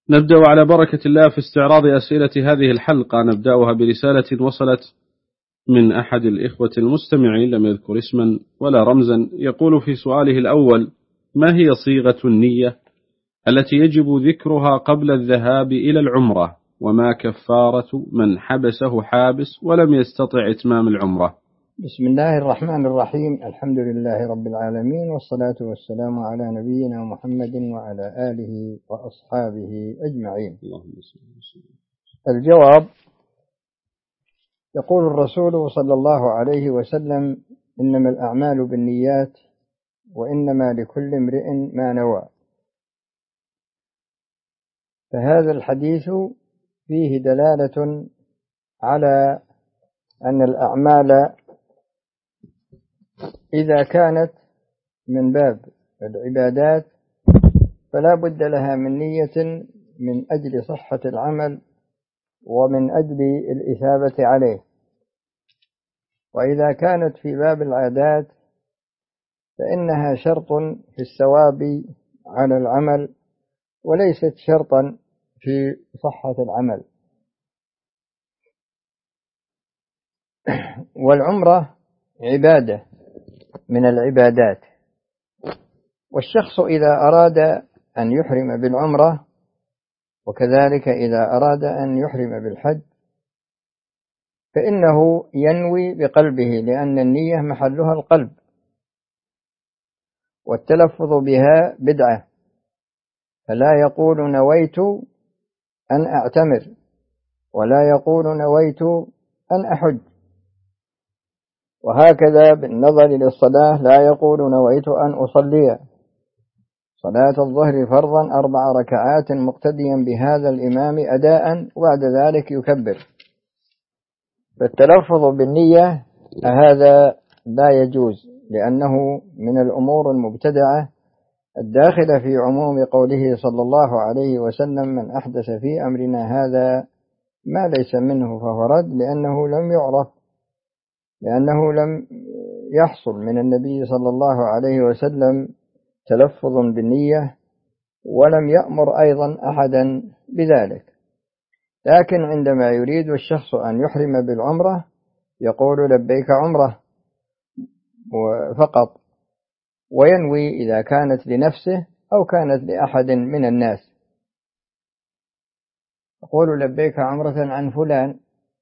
نبدأ على بركة الله في استعراض أسئلة هذه الحلقة. نبدأها برسالة وصلت من أحد الإخوة المستمعين لم يذكر اسما ولا رمزا. يقول في سؤاله الأول: ما هي صيغة النية التي يجب ذكرها قبل الذهاب إلى العمرة؟ وما كفارة من حبسه حابس ولم يستطع إتمام العمرة؟ بسم الله الرحمن الرحيم. الحمد لله رب العالمين، والصلاة والسلام على نبينا محمد وعلى آله وأصحابه أجمعين. الجواب: يقول الرسول صلى الله عليه وسلم: إنما الأعمال بالنيات وإنما لكل امرئ ما نوى. فهذا الحديث فيه دلالة على أن الأعمال إذا كانت من باب العبادات فلا بد لها من نية من أجل صحة العمل ومن أجل الإثابة عليه، وإذا كانت في باب العادات فإنها شرط في الثواب على العمل وليست شرطا في صحة العمل. والعمرة عبادة من العبادات، والشخص إذا أراد أن يحرم بالعمرة وكذلك إذا أراد أن يحرم بالحج فإنه ينوي بقلبه، لأن النية محلها القلب، والتلفظ بها بدعة، فلا يقول نويت أن أعتمر ولا يقول نويت أن أحج. وهكذا بالنظر للصلاة لا يقول نويت أن أصلي صلاة الظهر فرضا 4 ركعات مقتديا بهذا الإمام أداء وبعد ذلك يكبر. فالتلفظ بالنية هذا لا يجوز، لأنه من الأمور المبتدعة الداخلة في عموم قوله صلى الله عليه وسلم: من أحدث في أمرنا هذا ما ليس منه فهو رد، لأنه لم يعرف، لأنه لم يحصل من النبي صلى الله عليه وسلم تلفظ بالنية، ولم يأمر أيضا أحدا بذلك. لكن عندما يريد الشخص أن يحرم بالعمرة يقول لبيك عمرة فقط، وينوي إذا كانت لنفسه أو كانت لأحد من الناس. يقول لبيك عمرة عن فلان.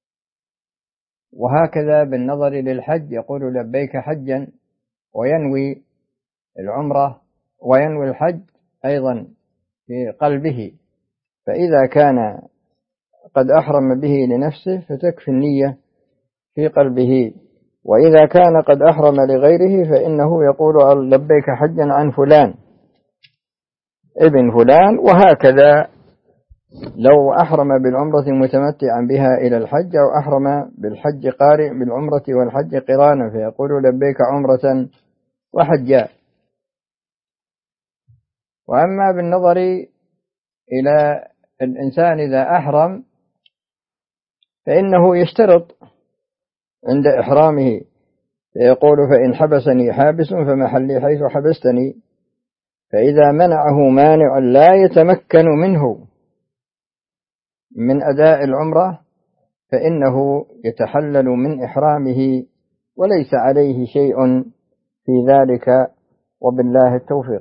وهكذا بالنظر للحج يقول لبيك حجا، وينوي العمرة وينوي الحج أيضا في قلبه. فإذا كان قد أحرم به لنفسه فتكفي النية في قلبه، وإذا كان قد أحرم لغيره فإنه يقول لبيك حجا عن فلان ابن فلان. وهكذا لو أحرم بالعمرة متمتعا بها إلى الحج، أو أحرم بالحج قارئ بالعمرة والحج قرانا فيقول لبيك عمرة وحجا. وأما بالنظر إلى الإنسان إذا أحرم فإنه يشترط عند إحرامه فيقول: فإن حبسني حابس فمحلي حيث حبستني. فإذا منعه مانع لا يتمكن منه من أداء العمرة فإنه يتحلل من إحرامه وليس عليه شيء في ذلك، وبالله التوفيق.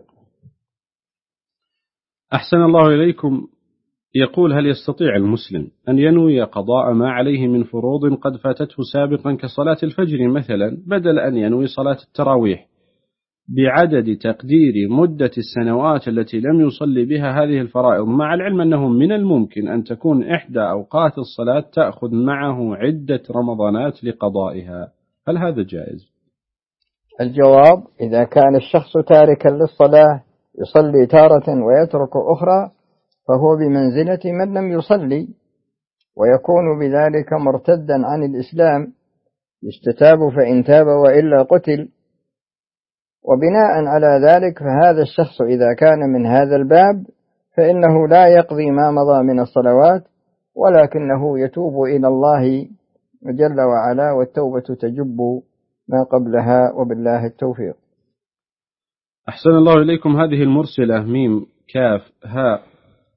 أحسن الله إليكم. يقول: هل يستطيع المسلم أن ينوي قضاء ما عليه من فروض قد فاتته سابقا كصلاة الفجر مثلا، بدل أن ينوي صلاة التراويح، بعدد تقدير مدة السنوات التي لم يصلي بها هذه الفرائض، مع العلم أنه من الممكن أن تكون إحدى أوقات الصلاة تأخذ معه عدة رمضانات لقضائها؟ هل هذا جائز؟ الجواب: إذا كان الشخص تاركا للصلاة يصلي تارة ويترك أخرى فهو بمنزلة من لم يصلي، ويكون بذلك مرتدا عن الإسلام، يستتاب فإن تاب وإلا قتل. وبناء على ذلك فهذا الشخص إذا كان من هذا الباب فإنه لا يقضي ما مضى من الصلوات، ولكنه يتوب إلى الله جل وعلا، والتوبة تجب ما قبلها، وبالله التوفيق. أحسن الله إليكم. هذه المرسلة ميم كاف هاء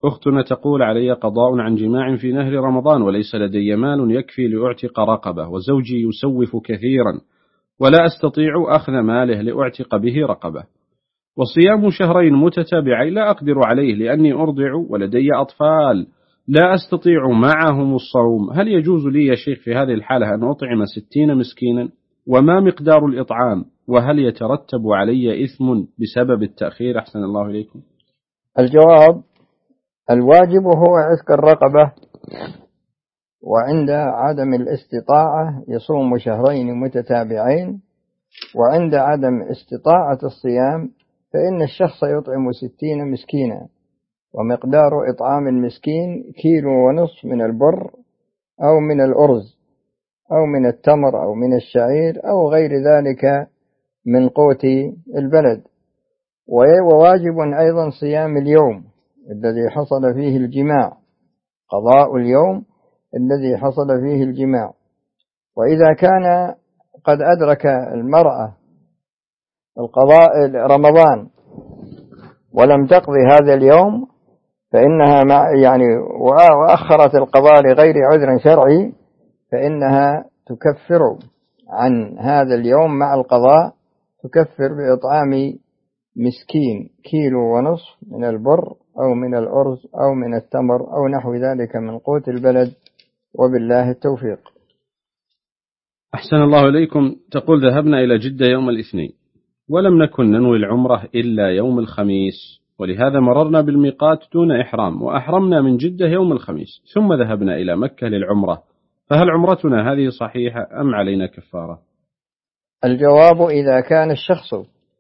أختنا تقول علي قضاء عن جماع في نهر رمضان وليس لدي مال يكفي لأعتق رقبة، وزوجي يسوف كثيرا ولا أستطيع أخذ ماله لأعتق به رقبة، وصيام شهرين متتابعين لا أقدر عليه لأني أرضع ولدي أطفال لا أستطيع معهم الصوم. هل يجوز لي يا شيخ في هذه الحالة أن أطعم 60 مسكينا؟ وما مقدار الإطعام؟ وهل يترتب علي إثم بسبب التأخير؟ أحسن الله إليكم. الجواب: الواجب هو عتق الرقبة، وعند عدم الاستطاعة يصوم شهرين متتابعين، وعند عدم استطاعة الصيام فإن الشخص يطعم 60 مسكينا، ومقدار إطعام المسكين 1.5 كيلو من البر أو من الأرز أو من التمر أو من الشعير أو غير ذلك من قوت البلد. وواجب أيضا صيام اليوم الذي حصل فيه الجماع، قضاء اليوم الذي حصل فيه الجماع. وإذا كان قد أدرك المرأة القضاء رمضان ولم تقضي هذا اليوم فإنها وأخرت القضاء لغير عذر شرعي، فإنها تكفر عن هذا اليوم مع القضاء، تكفر بإطعام مسكين 1.5 كيلو من البر أو من الأرز أو من التمر أو نحو ذلك من قوت البلد، وبالله التوفيق. أحسن الله إليكم. تقول ذهبنا إلى جدة يوم الاثنين ولم نكن ننوي العمرة إلا يوم الخميس، ولهذا مررنا بالميقات دون إحرام، وأحرمنا من جدة يوم الخميس ثم ذهبنا إلى مكة للعمرة، فهل عمرتنا هذه صحيحة أم علينا كفارة؟ الجواب: إذا كان الشخص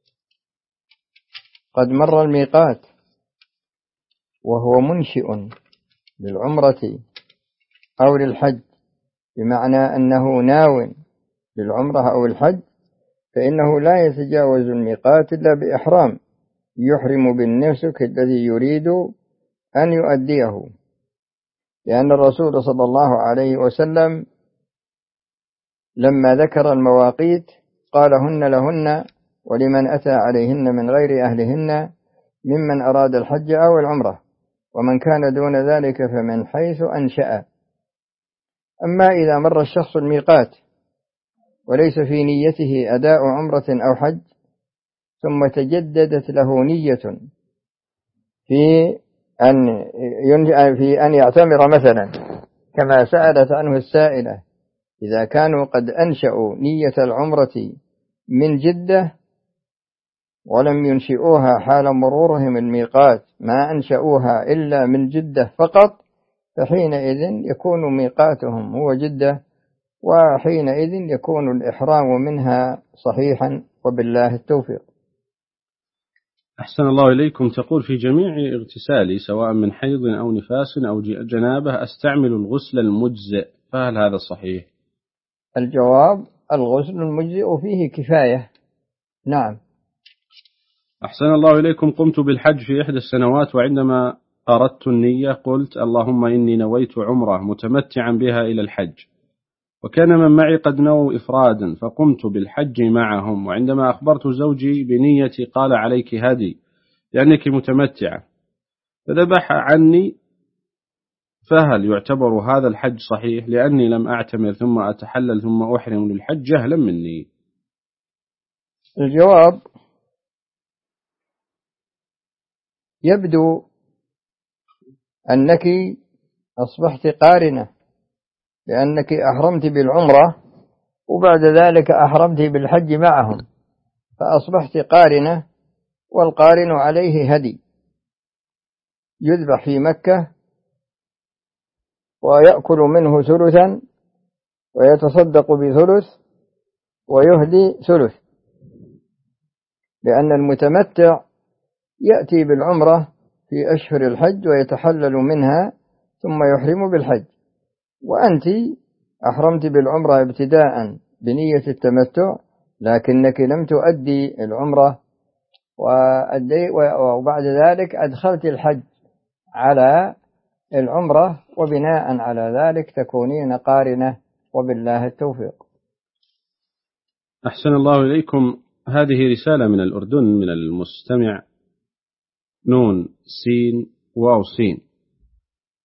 قد مر الميقات وهو منشئ للعمرة أو للحج، بمعنى أنه ناو للعمرة أو الحج، فإنه لا يتجاوز الميقات إلا بإحرام، يحرم بالنسك الذي يريد أن يؤديه، لأن الرسول صلى الله عليه وسلم لما ذكر المواقيت قال: هن لهن ولمن أتى عليهن من غير أهلهن ممن أراد الحج أو العمرة، ومن كان دون ذلك فمن حيث أنشأ. أما إذا مر الشخص الميقات وليس في نيته أداء عمرة أو حج، ثم تجددت له نية في أن يعتمر مثلا، كما سألت عنه السائلة، إذا كانوا قد أنشأوا نية العمرة من جدة ولم ينشئوها حال مرورهم الميقات، ما أنشأوها إلا من جدة فقط، فحينئذ يكون ميقاتهم هو جدة، وحينئذ يكون الإحرام منها صحيحا، وبالله التوفيق. أحسن الله إليكم. تقول: في جميع اغتسالي سواء من حيض أو نفاس أو جنابة أستعمل الغسل المجزئ، فهل هذا صحيح؟ الجواب: الغسل المجزئ فيه كفاية. نعم. أحسن الله إليكم. قمت بالحج في إحدى السنوات، وعندما أردت النية قلت: اللهم إني نويت عمرة متمتعا بها إلى الحج، وكان من معي قد نووا إفرادا، فقمت بالحج معهم، وعندما أخبرت زوجي بنيتي قال: عليك هدي لأنك متمتعة، فذبح عني، فهل يعتبر هذا الحج صحيح لأني لم أعتمر ثم أتحلل ثم أحرم للحج جهلا مني؟ الجواب: يبدو أنك أصبحت قارنة، لأنك أحرمت بالعمرة وبعد ذلك أحرمت بالحج معهم، فأصبحت قارنة، والقارن عليه هدي يذبح في مكة ويأكل منه ثلثا ويتصدق بثلث ويهدي ثلث، لأن المتمتع يأتي بالعمرة في أشهر الحج ويتحلل منها ثم يحرم بالحج، وأنت أحرمت بالعمرة ابتداء بنية التمتع، لكنك لم تؤدي العمرة وبعد ذلك أدخلت الحج على العمرة، وبناء على ذلك تكونين قارنة، وبالله التوفيق. أحسن الله إليكم. هذه رسالة من الأردن من المستمع نون سين واو سين،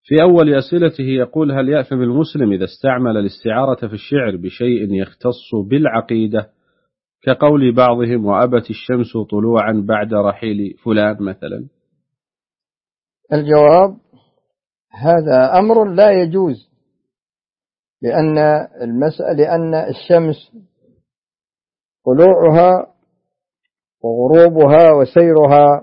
في أول أسئلته يقول: هل يأثم المسلم إذا استعمل الاستعارة في الشعر بشيء يختص بالعقيدة، كقول بعضهم: وأبت الشمس طلوعا بعد رحيل فلان مثلا؟ الجواب: هذا أمر لا يجوز، لأن الشمس طلوعها وغروبها وسيرها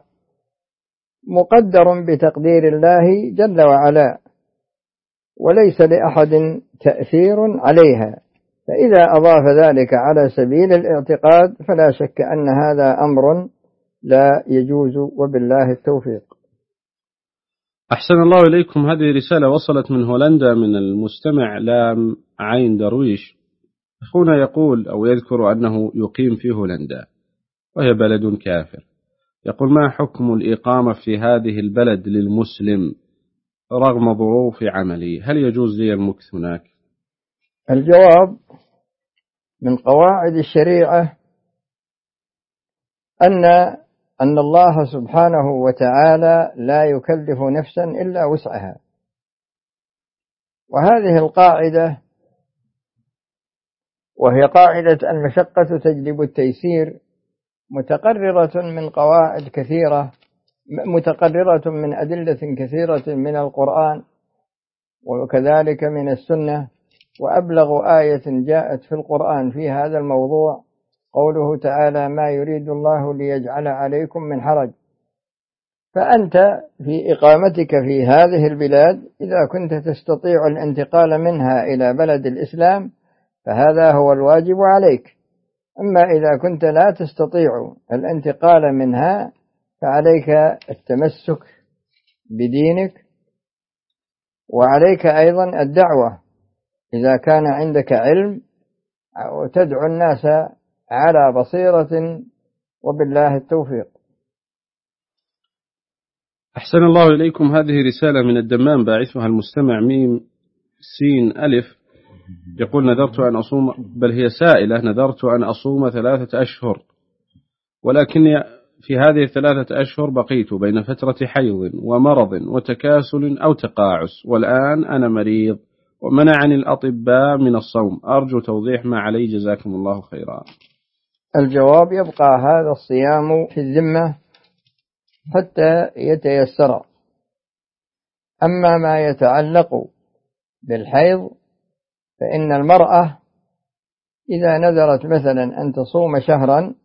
مقدر بتقدير الله جل وعلا، وليس لأحد تأثير عليها، فإذا أضاف ذلك على سبيل الاعتقاد فلا شك أن هذا أمر لا يجوز، وبالله التوفيق. أحسن الله إليكم. هذه رسالة وصلت من هولندا من المستمع لام عين درويش. أخونا يقول أو يذكر أنه يقيم في هولندا وهي بلد كافر. يقول: ما حكم الإقامة في هذه البلد للمسلم رغم ظروف عملي؟ هل يجوز لي المكث هناك؟ الجواب: من قواعد الشريعة أن الله سبحانه وتعالى لا يكلف نفسا إلا وسعها، وهذه القاعدة وهي قاعدة المشقة تجلب التيسير متقررة من قواعد كثيرة، متقررة من أدلة كثيرة من القرآن وكذلك من السنة. وأبلغ آية جاءت في القرآن في هذا الموضوع قوله تعالى: ما يريد الله ليجعل عليكم من حرج. فأنت في إقامتك في هذه البلاد إذا كنت تستطيع الانتقال منها إلى بلد الإسلام فهذا هو الواجب عليك، أما إذا كنت لا تستطيع الانتقال منها فعليك التمسك بدينك، وعليك أيضا الدعوة إذا كان عندك علم، وتدعو الناس على بصيرة، وبالله التوفيق. أحسن الله إليكم. هذه رسالة من الدمام باعثها المستمع ميم سين ألف. يقول: نذرت أن أصوم، بل هي سائلة: نذرت أن أصوم 3 أشهر، ولكني في هذه 3 أشهر بقيت بين فترة حيض ومرض وتكاسل أو تقاعس، والآن أنا مريض ومنعني الأطباء من الصوم. أرجو توضيح ما علي، جزاكم الله خيرا. الجواب: يبقى هذا الصيام في الذمة حتى يتيسر. أما ما يتعلق بالحيض فإن المرأة إذا نذرت مثلا أن تصوم شهرا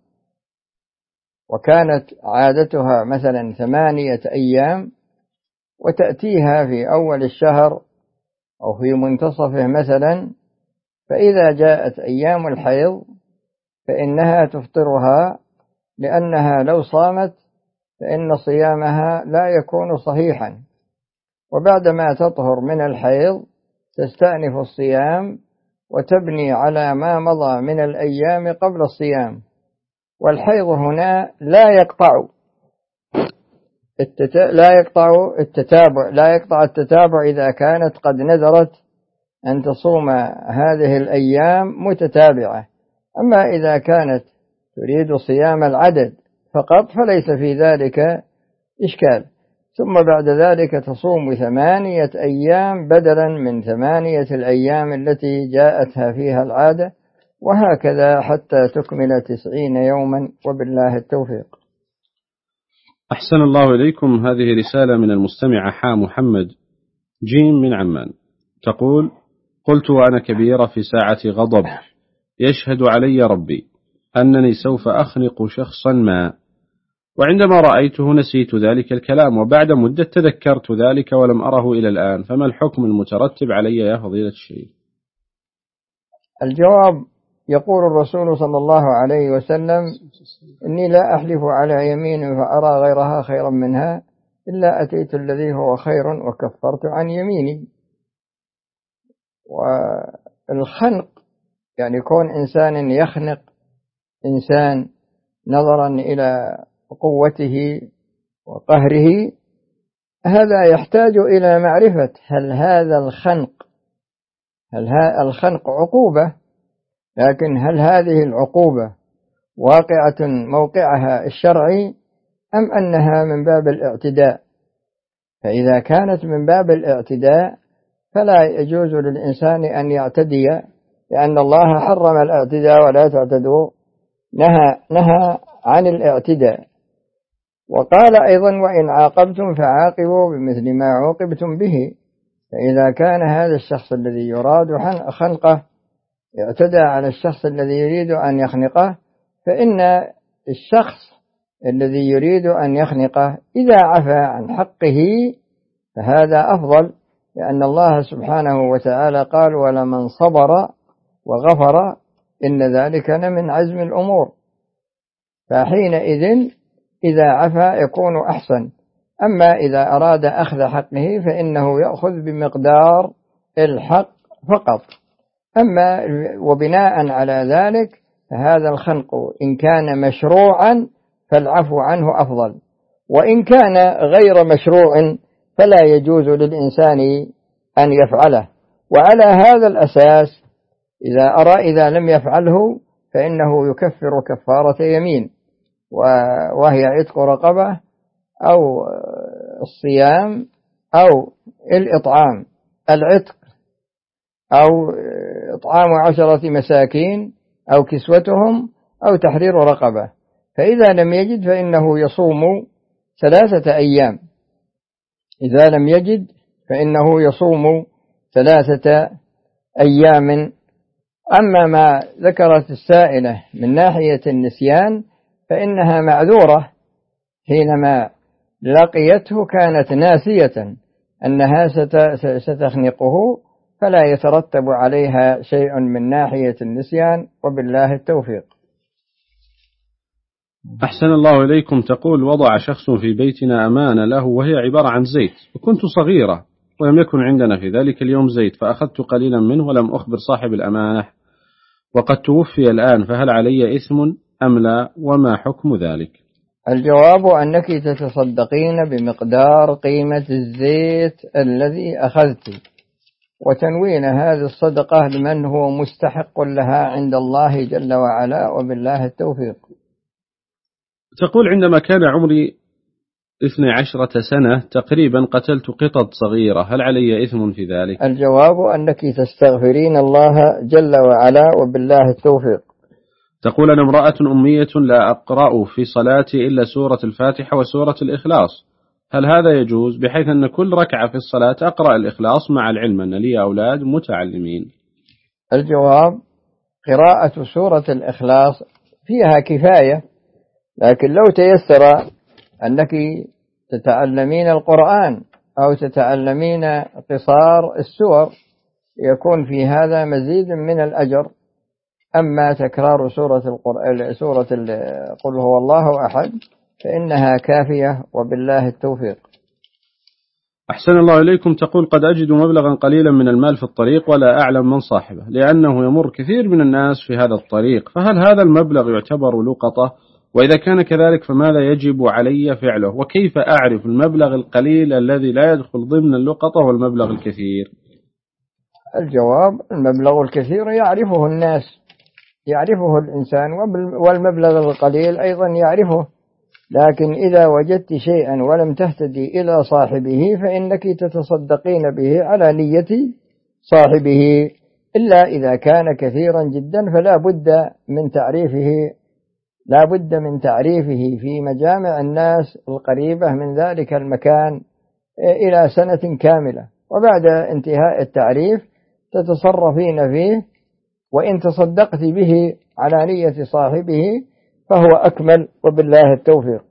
وكانت عادتها مثلا 8 أيام، وتأتيها في أول الشهر أو في منتصفه مثلا، فإذا جاءت أيام الحيض فإنها تفطرها، لأنها لو صامت فإن صيامها لا يكون صحيحا، وبعدما تطهر من الحيض تستأنف الصيام وتبني على ما مضى من الأيام قبل الصيام. والحيض هنا لا يقطع التتابع إذا كانت قد نذرت أن تصوم هذه الأيام متتابعة. أما إذا كانت تريد صيام العدد فقط فليس في ذلك إشكال، ثم بعد ذلك تصوم 8 أيام بدلا من 8 الأيام التي جاءتها فيها العادة، وهكذا حتى تكمل 90 يوما، وبالله التوفيق. أحسن الله إليكم. هذه رسالة من المستمع حا محمد جيم من عمان. تقول: قلت وأنا كبيرة في ساعة غضب يشهد علي ربي أنني سوف أخنق شخصا ما، وعندما رأيته نسيت ذلك الكلام، وبعد مدة تذكرت ذلك ولم أره إلى الآن، فما الحكم المترتب علي يا فضيلة الشيخ؟ الجواب: يقول الرسول صلى الله عليه وسلم: إني لا أحلف على يمين فأرى غيرها خيرا منها إلا أتيت الذي هو خير وكفرت عن يميني. والخنق يعني كون إنسان يخنق إنسان نظرا إلى قوته وقهره، هذا يحتاج إلى معرفة هل هذا الخنق عقوبة، لكن هل هذه العقوبة واقعة موقعها الشرعي أم أنها من باب الاعتداء؟ فإذا كانت من باب الاعتداء فلا يجوز للإنسان أن يعتدي، لأن الله حرم الاعتداء ولا تعتدوا، نهى عن الاعتداء. وقال أيضا: وإن عاقبتم فعاقبوا بمثل ما عوقبتم به. فإذا كان هذا الشخص الذي يراد خنقه اعتدى على الشخص الذي يريد أن يخنقه، فإن الشخص الذي يريد أن يخنقه إذا عفى عن حقه فهذا أفضل، لأن الله سبحانه وتعالى قال: ولمن صبر وغفر إن ذلك لمن عزم الأمور. فحينئذ إذا عفى يكون أحسن. أما إذا أراد أخذ حقه فإنه يأخذ بمقدار الحق فقط. أما وبناء على ذلك فهذا الخنق إن كان مشروعا فالعفو عنه أفضل، وإن كان غير مشروع فلا يجوز للإنسان أن يفعله. وعلى هذا الأساس إذا لم يفعله فإنه يكفر كفارة يمين، وهي عتق رقبة أو الصيام أو الإطعام، العتق أو إطعام 10 مساكين أو كسوتهم أو تحرير رقبة. فإذا لم يجد فإنه يصوم 3 أيام. إذا لم يجد فإنه يصوم 3 أيام. أما ما ذكرت السائلة من ناحية النسيان فإنها معذورة، حينما لقيته كانت ناسية أنها ستخنقه، فلا يترتب عليها شيء من ناحية النسيان، وبالله التوفيق. أحسن الله إليكم. تقول: وضع شخص في بيتنا أمانة له وهي عبارة عن زيت، وكنت صغيرة ولم يكن عندنا في ذلك اليوم زيت، فأخذت قليلا منه ولم أخبر صاحب الأمانة وقد توفي الآن، فهل علي إثم أم لا، وما حكم ذلك؟ الجواب أنك تتصدقين بمقدار قيمة الزيت الذي أخذت، وتنوين هذه الصدقة لمن هو مستحق لها عند الله جل وعلا، وبالله التوفيق. تقول: عندما كان عمري 12 سنة تقريبا قتلت قطط صغيرة، هل علي إثم في ذلك؟ الجواب أنك تستغفرين الله جل وعلا، وبالله التوفيق. تقول: أنا امرأة أمية لا أقرأ في صلاتي إلا سورة الفاتحة وسورة الإخلاص، هل هذا يجوز، بحيث أن كل ركعة في الصلاة أقرأ الإخلاص مع العلم أن لي أولاد متعلمين؟ الجواب: قراءة سورة الإخلاص فيها كفاية، لكن لو تيسر أنك تتعلمين القرآن أو تتعلمين قصار السور يكون في هذا مزيد من الأجر. أما تكرار سورة قل هو الله أحد فإنها كافية، وبالله التوفيق. أحسن الله إليكم. تقول: قد أجد مبلغا قليلا من المال في الطريق ولا أعلم من صاحبه، لأنه يمر كثير من الناس في هذا الطريق، فهل هذا المبلغ يعتبر لقطة؟ وإذا كان كذلك فماذا يجب علي فعله؟ وكيف أعرف المبلغ القليل الذي لا يدخل ضمن اللقطة والمبلغ الكثير؟ الجواب: المبلغ الكثير يعرفه الناس، يعرفه الإنسان، والمبلغ القليل أيضا يعرفه، لكن إذا وجدت شيئا ولم تهتدي إلى صاحبه فإنك تتصدقين به على نية صاحبه، إلا إذا كان كثيرا جدا فلا بد من تعريفه في مجامع الناس القريبة من ذلك المكان إلى سنة كاملة، وبعد انتهاء التعريف تتصرفين فيه، وإن تصدقت به على نية صاحبه فهو أكمل، وبالله التوفيق.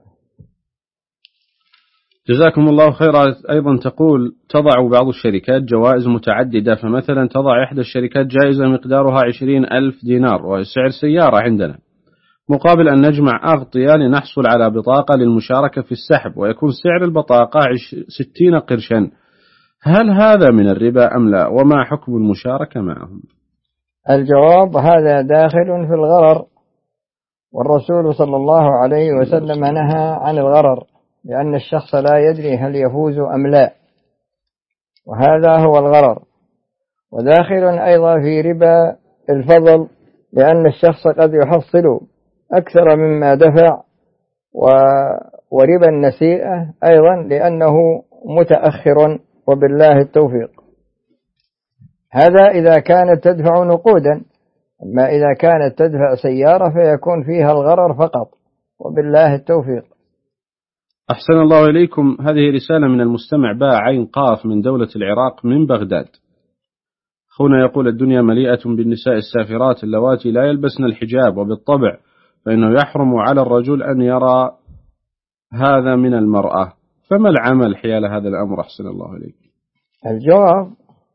جزاكم الله خيرا. أيضا تقول: تضع بعض الشركات جوائز متعددة، فمثلا تضع إحدى الشركات جائزة مقدارها 20,000 دينار وسعر سيارة عندنا، مقابل أن نجمع أغطية لنحصل على بطاقة للمشاركة في السحب، ويكون سعر البطاقة 60 قرشا، هل هذا من الربا أم لا، وما حكم المشاركة معهم؟ الجواب: هذا داخل في الغرر، والرسول صلى الله عليه وسلم نهى عن الغرر، لأن الشخص لا يدري هل يفوز أم لا، وهذا هو الغرر. وداخل أيضا في ربا الفضل، لأن الشخص قد يحصل أكثر مما دفع، وربا النسيئة أيضا لأنه متأخر، وبالله التوفيق. هذا إذا كانت تدفع نقودا، أما إذا كانت تدفع سيارة فيكون فيها الغرر فقط، وبالله التوفيق. أحسن الله إليكم. هذه رسالة من المستمع باء عين قاف من دولة العراق من بغداد. أخونا يقول: الدنيا مليئة بالنساء السافرات اللواتي لا يلبسن الحجاب، وبالطبع فإنه يحرم على الرجل أن يرى هذا من المرأة، فما العمل حيال هذا الأمر؟ أحسن الله إليك. الجواب: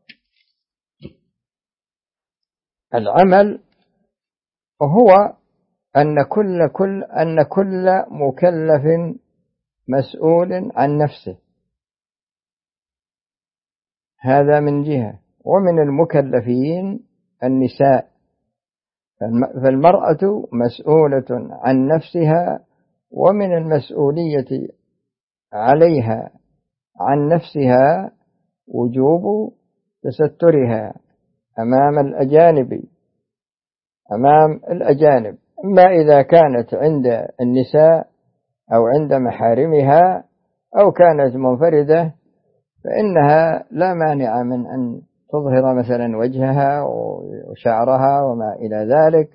العمل هو أن كل مكلف مسؤول عن نفسه، هذا من جهة. ومن المكلفين النساء، فالمرأة مسؤولة عن نفسها، ومن المسؤولية عليها عن نفسها وجوب تسترها أمام الأجانب، أما إذا كانت عند النساء أو عند محارمها أو كانت منفردة فإنها لا مانع من أن تظهر مثلا وجهها وشعرها وما إلى ذلك.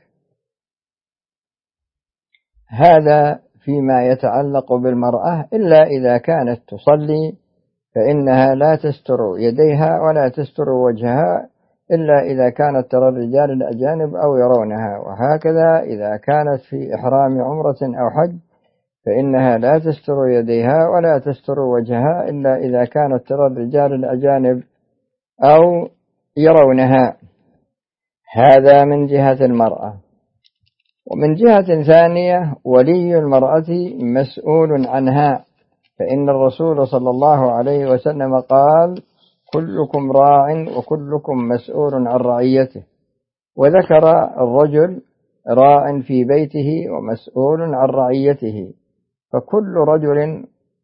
هذا فيما يتعلق بالمرأة، إلا إذا كانت تصلي فإنها لا تستر يديها ولا تستر وجهها إلا إذا كانت ترى الرجال الأجانب أو يرونها. وهكذا إذا كانت في إحرام عمرة أو حج فإنها لا تستر يديها ولا تستر وجهها إلا إذا كانت ترى الرجال الأجانب أو يرونها. هذا من جهة المرأة. ومن جهة ثانية ولي المرأة مسؤول عنها، فإن الرسول صلى الله عليه وسلم قال: كلكم راع وكلكم مسؤول عن رعيته. وذكر الرجل راع في بيته ومسؤول عن رعيته، فكل رجل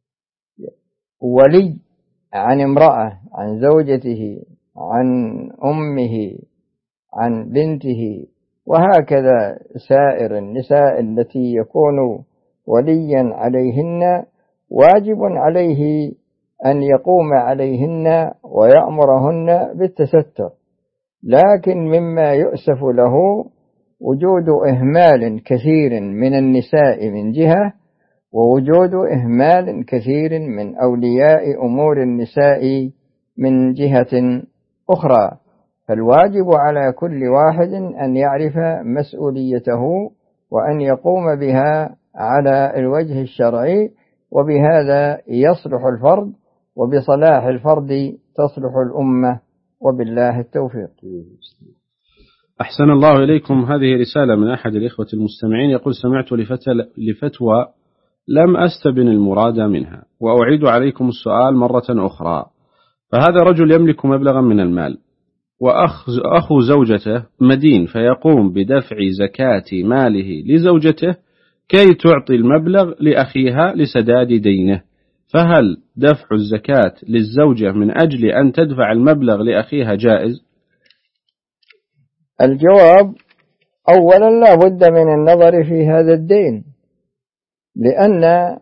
ولي عن امرأة، عن زوجته، عن أمه، عن بنته، وهكذا سائر النساء التي يكون وليا عليهن واجب عليه أن يقوم عليهن ويأمرهن بالتستر. لكن مما يؤسف له وجود إهمال كثير من النساء من جهة، ووجود إهمال كثير من أولياء أمور النساء من جهة أخرى. فالواجب على كل واحد أن يعرف مسؤوليته وأن يقوم بها على الوجه الشرعي، وبهذا يصلح الفرد، وبصلاح الفرد تصلح الأمة، وبالله التوفيق. أحسن الله إليكم. هذه رسالة من أحد الإخوة المستمعين يقول: سمعت لفتوى لم أستبن المراد منها، وأعيد عليكم السؤال مرة أخرى. فهذا رجل يملك مبلغا من المال، وأخو زوجته مدين، فيقوم بدفع زكاة ماله لزوجته كي تعطي المبلغ لأخيها لسداد دينه، فهل دفع الزكاة للزوجة من أجل أن تدفع المبلغ لأخيها جائز؟ الجواب: أولا لا بد من النظر في هذا الدين، لأن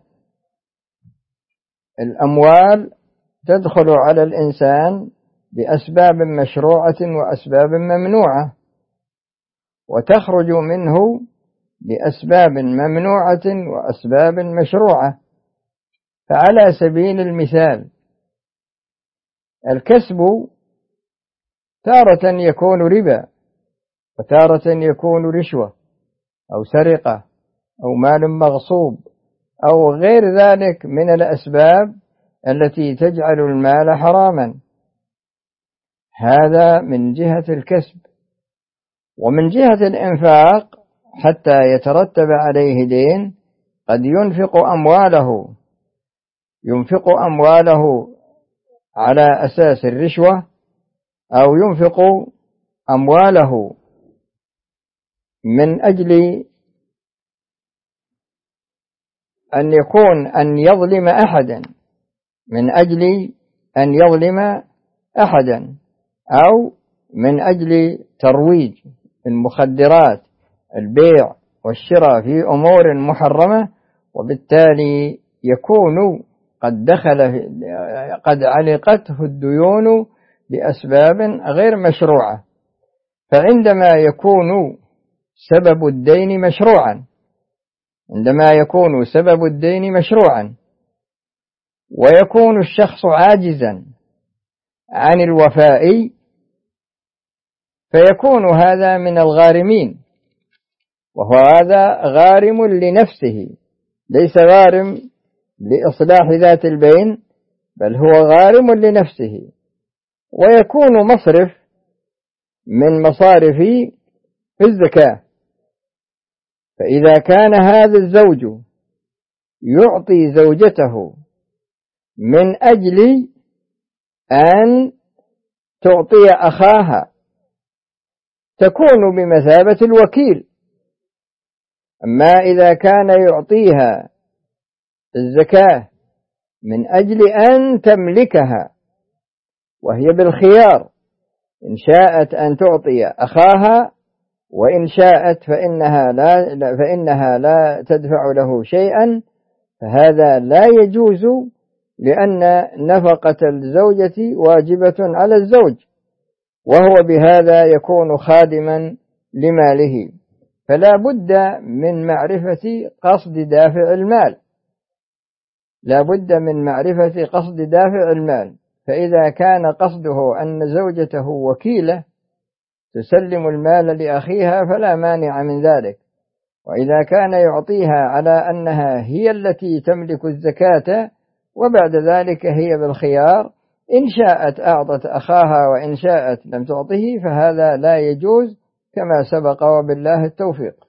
الأموال تدخل على الإنسان بأسباب مشروعة وأسباب ممنوعة، وتخرج منه بأسباب ممنوعة وأسباب مشروعة. فعلى سبيل المثال، الكسب تارة يكون ربا، وتارة يكون رشوة أو سرقة أو مال مغصوب أو غير ذلك من الأسباب التي تجعل المال حراما. هذا من جهة الكسب. ومن جهة الإنفاق حتى يترتب عليه دين، قد ينفق أمواله على أساس الرشوة، أو ينفق أمواله من أجل أن يظلم أحدا، من أجل أن يظلم أحدا، أو من أجل ترويج المخدرات، البيع والشراء في أمور محرمة، وبالتالي يكون قد علقته الديون لأسباب غير مشروعة. فعندما يكون سبب الدين مشروعا ويكون الشخص عاجزا عن الوفاء، فيكون هذا من الغارمين، وهو هذا غارم لنفسه، ليس غارم لإصلاح ذات البين، بل هو غارم لنفسه، ويكون مصرف من مصارف الزكاة. فإذا كان هذا الزوج يعطي زوجته من أجل أن تعطي أخاها، تكون بمثابة الوكيل. أما إذا كان يعطيها الزكاة من أجل أن تملكها، وهي بالخيار، إن شاءت أن تعطي أخاها، وإن شاءت فإنها لا تدفع له شيئا، فهذا لا يجوز، لأن نفقة الزوجة واجبة على الزوج، وهو بهذا يكون خادما لماله. فلا بد من معرفة قصد دافع المال. فإذا كان قصده أن زوجته وكيلة تسلم المال لأخيها فلا مانع من ذلك. وإذا كان يعطيها على أنها هي التي تملك الزكاة وبعد ذلك هي بالخيار، إن شاءت أعطت أخاها وإن شاءت لم تعطه، فهذا لا يجوز كما سبق، وبالله التوفيق.